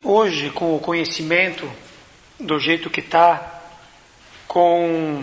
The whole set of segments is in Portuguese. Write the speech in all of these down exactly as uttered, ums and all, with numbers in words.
Hoje, com o conhecimento do jeito que está, com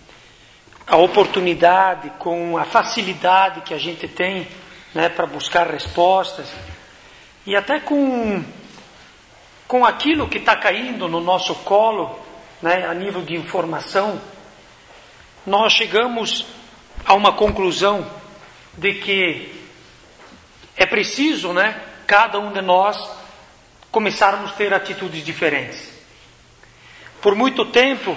a oportunidade, com a facilidade que a gente tem, né, para buscar respostas, e até com, com aquilo que está caindo no nosso colo, né, a nível de informação, nós chegamos a uma conclusão de que é preciso, né, cada um de nós começarmos a ter atitudes diferentes. Por muito tempo,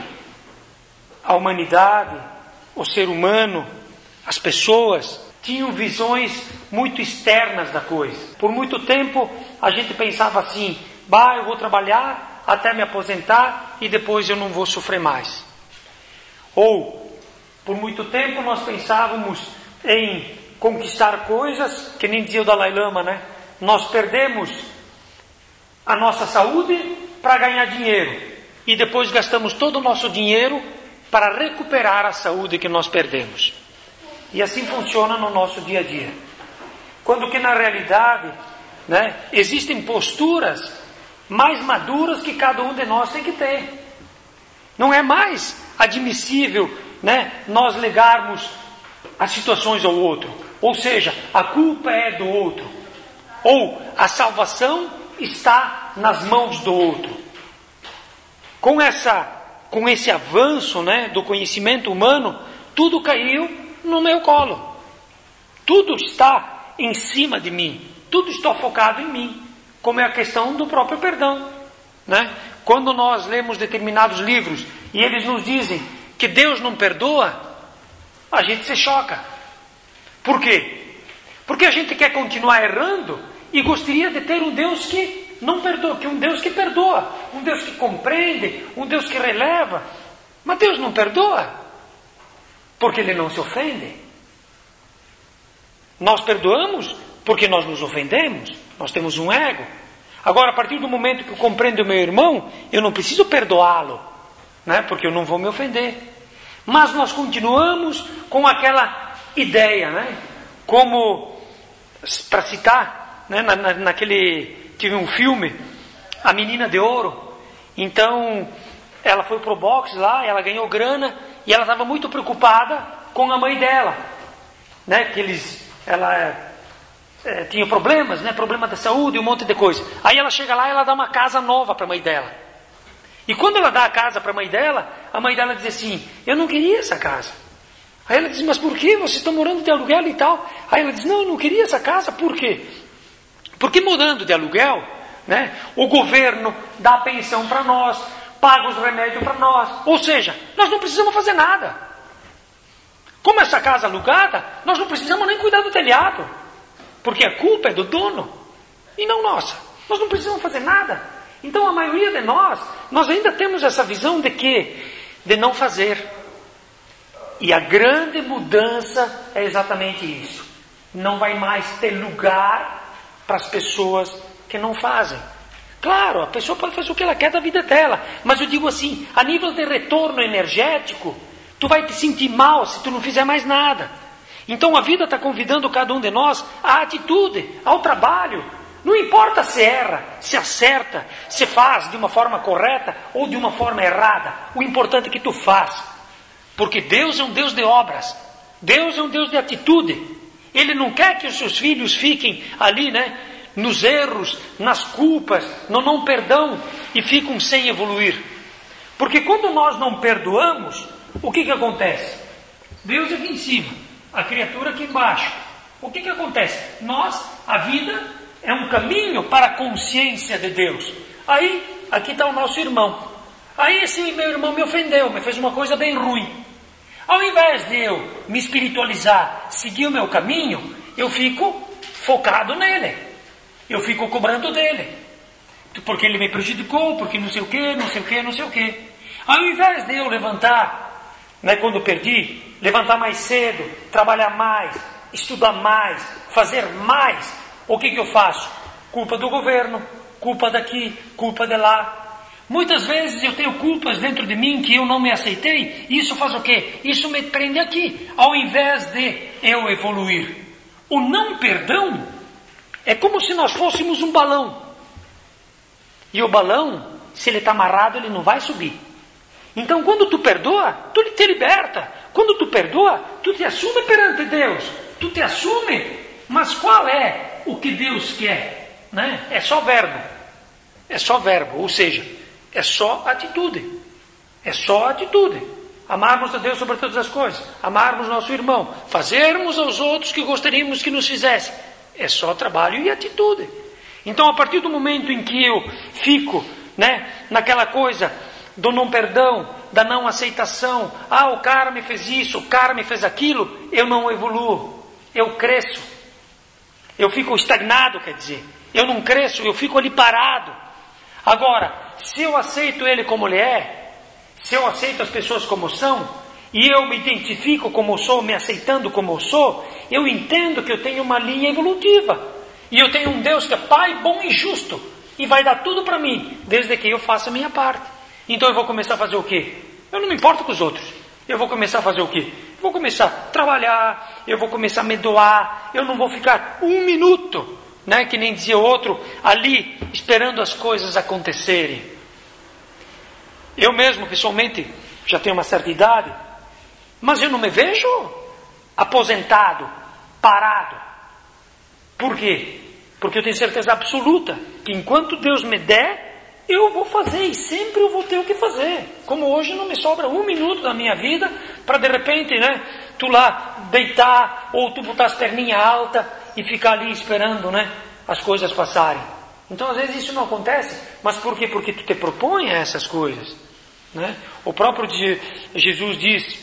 a humanidade, o ser humano, as pessoas tinham visões muito externas da coisa. Por muito tempo, a gente pensava assim: bah, eu vou trabalhar até me aposentar e depois eu não vou sofrer mais. Ou, por muito tempo, nós pensávamos em conquistar coisas, que nem dizia o Dalai Lama, né? Nós perdemos a nossa saúde para ganhar dinheiro e depois gastamos todo o nosso dinheiro para recuperar a saúde que nós perdemos. E assim funciona no nosso dia a dia. Quando que na realidade, né, existem posturas mais maduras que cada um de nós tem que ter. Não é mais admissível, né, nós legarmos as situações ao outro. Ou seja, a culpa é do outro. Ou a salvação está nas mãos do outro. Com essa, com esse avanço, né, do conhecimento humano, tudo caiu no meu colo. Tudo está em cima de mim. Tudo está focado em mim. Como é a questão do próprio perdão, né? Quando nós lemos determinados livros e eles nos dizem que Deus não perdoa, a gente se choca. Por quê? Porque a gente quer continuar errando e gostaria de ter um Deus que não perdoa, que um Deus que perdoa, um Deus que compreende, um Deus que releva. Mas Deus não perdoa, porque Ele não se ofende. Nós perdoamos porque nós nos ofendemos, nós temos um ego. Agora, a partir do momento que eu compreendo o meu irmão, eu não preciso perdoá-lo, né? Porque eu não vou me ofender. Mas nós continuamos com aquela ideia, né? Como, para citar, né, na, na, naquele, tive um filme, A Menina de Ouro. Então, ela foi pro boxe lá, ela ganhou grana, e ela estava muito preocupada com a mãe dela, né, que eles, ela é, tinha problemas, né, problema da saúde, um monte de coisa. Aí ela chega lá e ela dá uma casa nova para a mãe dela. E quando ela dá a casa para a mãe dela, a mãe dela diz assim: eu não queria essa casa. Aí ela diz: mas por que? Vocês estão morando de aluguel e tal. Aí ela diz: não, eu não queria essa casa. Por quê? Porque morando de aluguel, né, o governo dá a pensão para nós, paga os remédios para nós. Ou seja, nós não precisamos fazer nada. Como essa casa alugada, nós não precisamos nem cuidar do telhado, porque a culpa é do dono e não nossa. Nós não precisamos fazer nada. Então a maioria de nós, nós ainda temos essa visão de quê? De não fazer. E a grande mudança é exatamente isso. Não vai mais ter lugar para as pessoas que não fazem. Claro, a pessoa pode fazer o que ela quer da vida dela, mas eu digo assim, a nível de retorno energético, tu vai te sentir mal se tu não fizer mais nada. Então a vida está convidando cada um de nós à atitude, ao trabalho. Não importa se erra, se acerta, se faz de uma forma correta ou de uma forma errada. O importante é que tu faz. Porque Deus é um Deus de obras. Deus é um Deus de atitude. Ele não quer que os seus filhos fiquem ali, né, nos erros, nas culpas, no não perdão e ficam sem evoluir. Porque quando nós não perdoamos, o que que acontece? Deus é aqui em cima, a criatura aqui embaixo. O que que acontece? Nós, a vida é um caminho para a consciência de Deus. Aí, aqui está o nosso irmão. Aí esse meu irmão me ofendeu, me fez uma coisa bem ruim. Ao invés de eu me espiritualizar, seguir o meu caminho, eu fico focado nele. Eu fico cobrando dele. Porque ele me prejudicou, porque não sei o que, não sei o que, não sei o que. Ao invés de eu levantar, né, quando eu perdi, levantar mais cedo, trabalhar mais, estudar mais, fazer mais, o que que eu faço? Culpa do governo, culpa daqui, culpa de lá. Muitas vezes eu tenho culpas dentro de mim que eu não me aceitei. Isso faz o quê? Isso me prende aqui, ao invés de eu evoluir. O não perdão é como se nós fôssemos um balão. E o balão, se ele está amarrado, ele não vai subir. Então, quando tu perdoa, tu te liberta. Quando tu perdoa, tu te assume perante Deus. Tu te assume. Mas qual é o que Deus quer? Né? É só verbo. É só verbo. Ou seja, é só atitude. É só atitude. Amarmos a Deus sobre todas as coisas. Amarmos nosso irmão. Fazermos aos outros que gostaríamos que nos fizessem. É só trabalho e atitude. Então, a partir do momento em que eu fico, né, naquela coisa do não perdão, da não aceitação, ah, o cara me fez isso, o cara me fez aquilo, eu não evoluo, eu cresço, eu fico estagnado, quer dizer, eu não cresço, eu fico ali parado. Agora, se eu aceito ele como ele é, se eu aceito as pessoas como são, e eu me identifico como eu sou, me aceitando como eu sou, eu entendo que eu tenho uma linha evolutiva, e eu tenho um Deus que é Pai bom e justo, e vai dar tudo para mim, desde que eu faça a minha parte. Então eu vou começar a fazer o quê? Eu não me importo com os outros. Eu vou começar a fazer o quê? Eu vou começar a trabalhar, eu vou começar a me doar, eu não vou ficar um minuto, né, que nem dizia o outro, ali esperando as coisas acontecerem. Eu mesmo, pessoalmente, já tenho uma certa idade, mas eu não me vejo aposentado, parado. Por quê? Porque eu tenho certeza absoluta que enquanto Deus me der, eu vou fazer e sempre eu vou ter o que fazer. Como hoje não me sobra um minuto da minha vida para de repente, né, tu lá deitar ou tu botar as perninhas altas e ficar ali esperando, né, as coisas passarem. Então às vezes isso não acontece, mas por quê? Porque tu te propõe a essas coisas, né? O próprio Jesus diz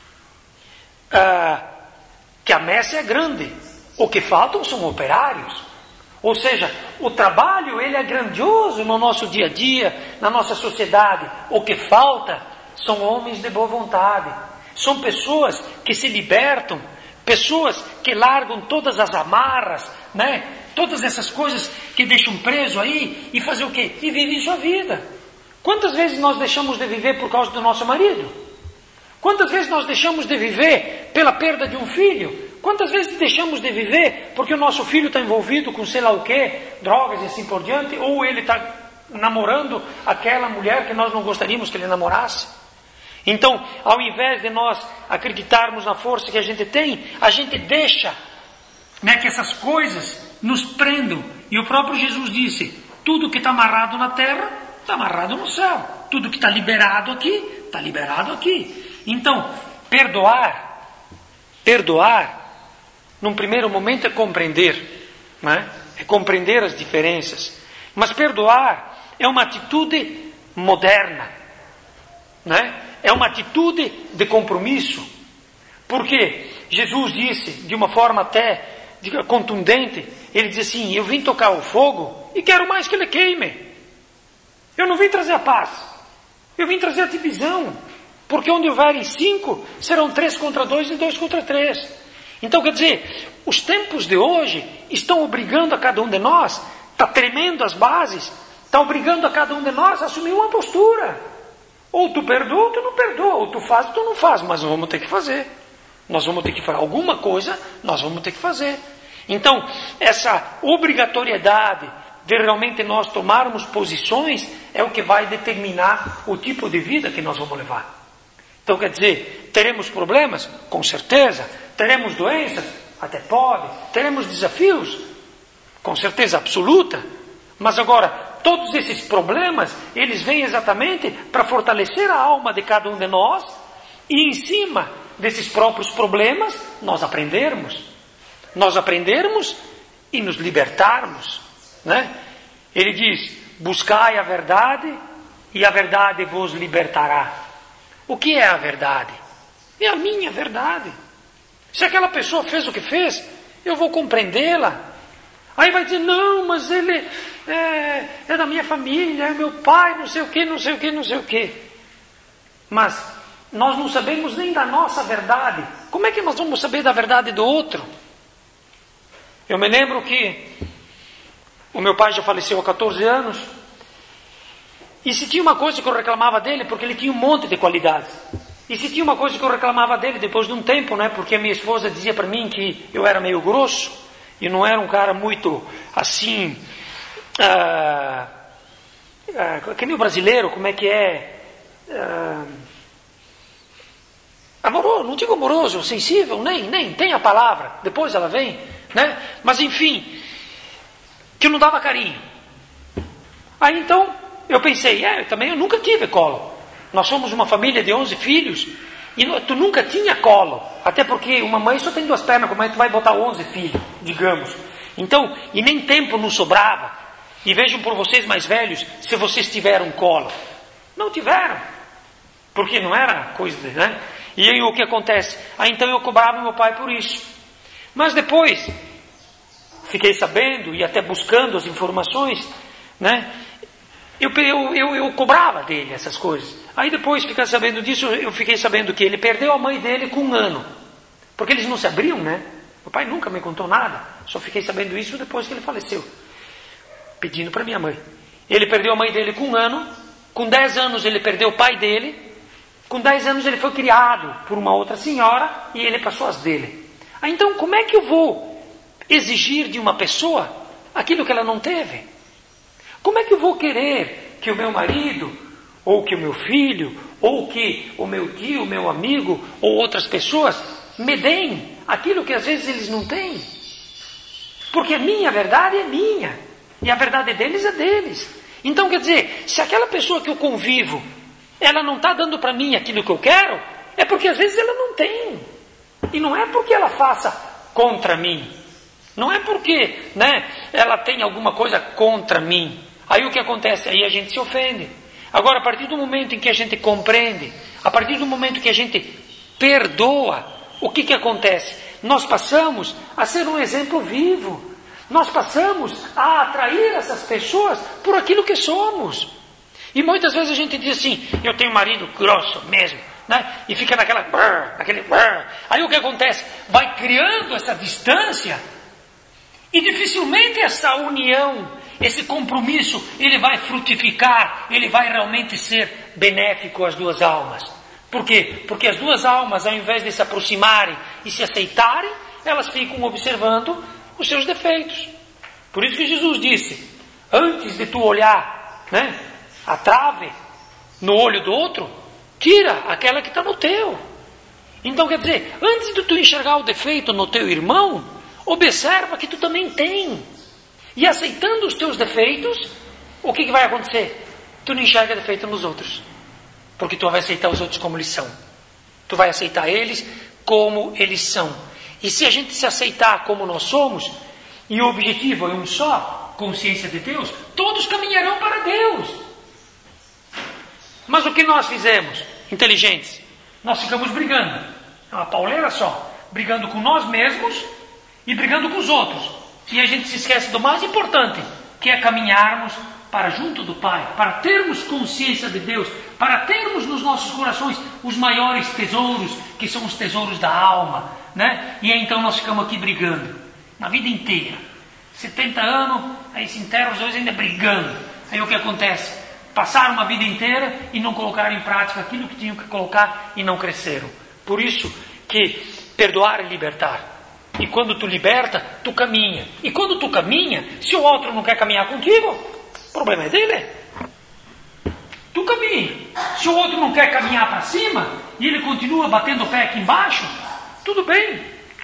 ah, que a messe é grande, o que faltam são operários. Ou seja, o trabalho ele é grandioso no nosso dia a dia, na nossa sociedade. O que falta são homens de boa vontade. São pessoas que se libertam, pessoas que largam todas as amarras, né? Todas essas coisas que deixam preso aí e fazer o quê? E vivem sua vida. Quantas vezes nós deixamos de viver por causa do nosso marido? Quantas vezes nós deixamos de viver pela perda de um filho? Quantas vezes deixamos de viver porque o nosso filho está envolvido com sei lá o quê, drogas e assim por diante, ou ele está namorando aquela mulher que nós não gostaríamos que ele namorasse? Então, ao invés de nós acreditarmos na força que a gente tem, a gente deixa, né, que essas coisas nos prendam. E o próprio Jesus disse, tudo que está amarrado na terra, está amarrado no céu. Tudo que está liberado aqui, está liberado aqui. Então, perdoar, perdoar, num primeiro momento é compreender, né? É compreender as diferenças. Mas perdoar é uma atitude moderna, né? É uma atitude de compromisso. Porque Jesus disse, de uma forma até contundente, ele diz assim, eu vim tocar o fogo e quero mais que ele queime. Eu não vim trazer a paz, eu vim trazer a divisão. Porque onde houverem cinco, serão três contra dois e dois contra três. Então, quer dizer, os tempos de hoje estão obrigando a cada um de nós, está tremendo as bases, está obrigando a cada um de nós a assumir uma postura. Ou tu perdoa ou tu não perdoa, ou tu faz ou tu não faz, mas nós vamos ter que fazer. Nós vamos ter que fazer alguma coisa, nós vamos ter que fazer. Então, essa obrigatoriedade de realmente nós tomarmos posições é o que vai determinar o tipo de vida que nós vamos levar. Então, quer dizer, teremos problemas? Com certeza. Teremos doenças? Até pode. Teremos desafios? Com certeza absoluta. Mas agora, todos esses problemas, eles vêm exatamente para fortalecer a alma de cada um de nós e em cima desses próprios problemas, nós aprendermos. Nós aprendermos e nos libertarmos, né? Ele diz, buscai a verdade e a verdade vos libertará. O que é a verdade? É a minha verdade. Se aquela pessoa fez o que fez, eu vou compreendê-la. Aí vai dizer, não, mas ele é, é da minha família, é meu pai, não sei o que, não sei o que, não sei o que. Mas nós não sabemos nem da nossa verdade. Como é que nós vamos saber da verdade do outro? Eu me lembro que o meu pai já faleceu há catorze anos. E se tinha uma coisa que eu reclamava dele, porque ele tinha um monte de qualidades. E se tinha uma coisa que eu reclamava dele depois de um tempo, né? Porque a minha esposa dizia para mim que eu era meio grosso. E não era um cara muito, assim, uh, uh, que nem o brasileiro, como é que é? Uh, amoroso, não digo amoroso, sensível, nem, nem, tem a palavra, depois ela vem, né? Mas enfim, que não dava carinho. Aí então, eu pensei, é, também eu nunca tive colo. Nós somos uma família de onze filhos, e tu nunca tinha colo. Até porque uma mãe só tem duas pernas, como é que tu vai botar onze filhos, digamos. Então, e nem tempo não sobrava. E vejam por vocês mais velhos, se vocês tiveram colo. Não tiveram. Porque não era coisa, né? E aí o que acontece? Aí então eu cobrava meu pai por isso. Mas depois, fiquei sabendo e até buscando as informações, né? Eu, eu, eu, eu cobrava dele essas coisas. Aí depois, ficar sabendo disso, eu fiquei sabendo que ele perdeu a mãe dele com um ano. Porque eles não se abriam, né? Meu pai nunca me contou nada. Só fiquei sabendo isso depois que ele faleceu. Pedindo para minha mãe. Ele perdeu a mãe dele com um ano. Com dez anos ele perdeu o pai dele. Com dez anos ele foi criado por uma outra senhora. E ele passou as dele. Aí então, como é que eu vou exigir de uma pessoa aquilo que ela não teve? Como é que eu vou querer que o meu marido, ou que o meu filho, ou que o meu tio, o meu amigo, ou outras pessoas me deem aquilo que às vezes eles não têm? Porque a minha verdade é minha, e a verdade deles é deles. Então quer dizer, se aquela pessoa que eu convivo, ela não está dando para mim aquilo que eu quero, é porque às vezes ela não tem. E não é porque ela faça contra mim. Não é porque, né, ela tem alguma coisa contra mim. Aí o que acontece? Aí a gente se ofende. Agora, a partir do momento em que a gente compreende, a partir do momento que a gente perdoa, o que que acontece? Nós passamos a ser um exemplo vivo. Nós passamos a atrair essas pessoas por aquilo que somos. E muitas vezes a gente diz assim, eu tenho um marido grosso mesmo, né? E fica naquela... Brrr, naquele brrr. Aí o que acontece? Vai criando essa distância e dificilmente essa união, esse compromisso, ele vai frutificar, ele vai realmente ser benéfico às duas almas. Por quê? Porque as duas almas, ao invés de se aproximarem e se aceitarem, elas ficam observando os seus defeitos. Por isso que Jesus disse, antes de tu olhar, né, a trave no olho do outro, tira aquela que está no teu. Então quer dizer, antes de tu enxergar o defeito no teu irmão, observa que tu também tem. E aceitando os teus defeitos, o que, que vai acontecer? Tu não enxerga defeito nos outros. Porque tu vai aceitar os outros como eles são. Tu vai aceitar eles como eles são. E se a gente se aceitar como nós somos, e o objetivo é um só, consciência de Deus, todos caminharão para Deus. Mas o que nós fizemos, inteligentes? Nós ficamos brigando. É uma pauleira só. Brigando com nós mesmos e brigando com os outros. E a gente se esquece do mais importante, que é caminharmos para junto do Pai, para termos consciência de Deus, para termos nos nossos corações os maiores tesouros, que são os tesouros da alma, né? E então nós ficamos aqui brigando, na vida inteira. setenta anos, aí se enterram os dois ainda brigando. Aí o que acontece? Passaram uma vida inteira e não colocaram em prática aquilo que tinham que colocar e não cresceram. Por isso que perdoar é libertar. E quando tu liberta, tu caminha. E quando tu caminha, se o outro não quer caminhar contigo, o problema é dele. Tu caminha. Se o outro não quer caminhar para cima, e ele continua batendo o pé aqui embaixo, tudo bem.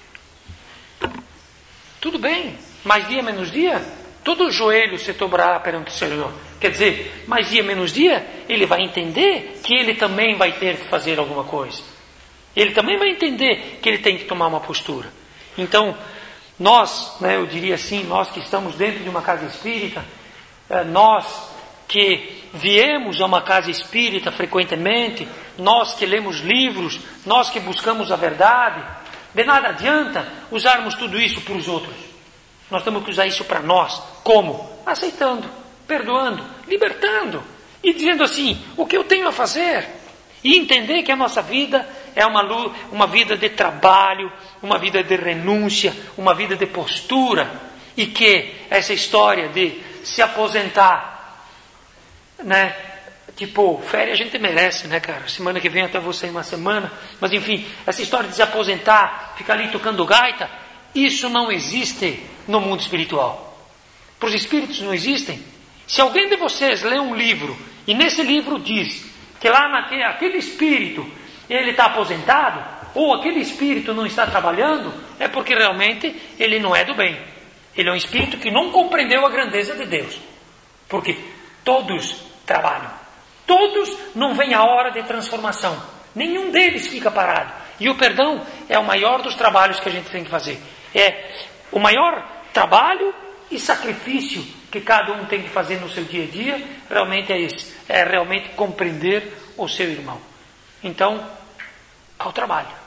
Tudo bem. Mais dia, menos dia, todo o joelho se dobrará perante o Senhor. Quer dizer, mais dia, menos dia, ele vai entender que ele também vai ter que fazer alguma coisa. Ele também vai entender que ele tem que tomar uma postura. Então, nós, né, eu diria assim, nós que estamos dentro de uma casa espírita, nós que viemos a uma casa espírita frequentemente, nós que lemos livros, nós que buscamos a verdade, de nada adianta usarmos tudo isso para os outros. Nós temos que usar isso para nós. Como? Aceitando, perdoando, libertando e dizendo assim, o que eu tenho a fazer? E entender que a nossa vida é uma, uma vida de trabalho, uma vida de renúncia, uma vida de postura. E que essa história de se aposentar, né? Tipo, férias a gente merece, né, cara? Semana que vem até você uma semana. Mas enfim, essa história de se aposentar, ficar ali tocando gaita, isso não existe no mundo espiritual. Para os espíritos não existem. Se alguém de vocês lê um livro e nesse livro diz que lá naquele aquele espírito ele está aposentado, ou aquele espírito não está trabalhando, é porque realmente ele não é do bem. Ele é um espírito que não compreendeu a grandeza de Deus. Porque todos trabalham. Todos não vem a hora de transformação. Nenhum deles fica parado. E o perdão é o maior dos trabalhos que a gente tem que fazer. É o maior trabalho e sacrifício que cada um tem que fazer no seu dia a dia, realmente é esse. É realmente compreender o seu irmão. Então, ao trabalho.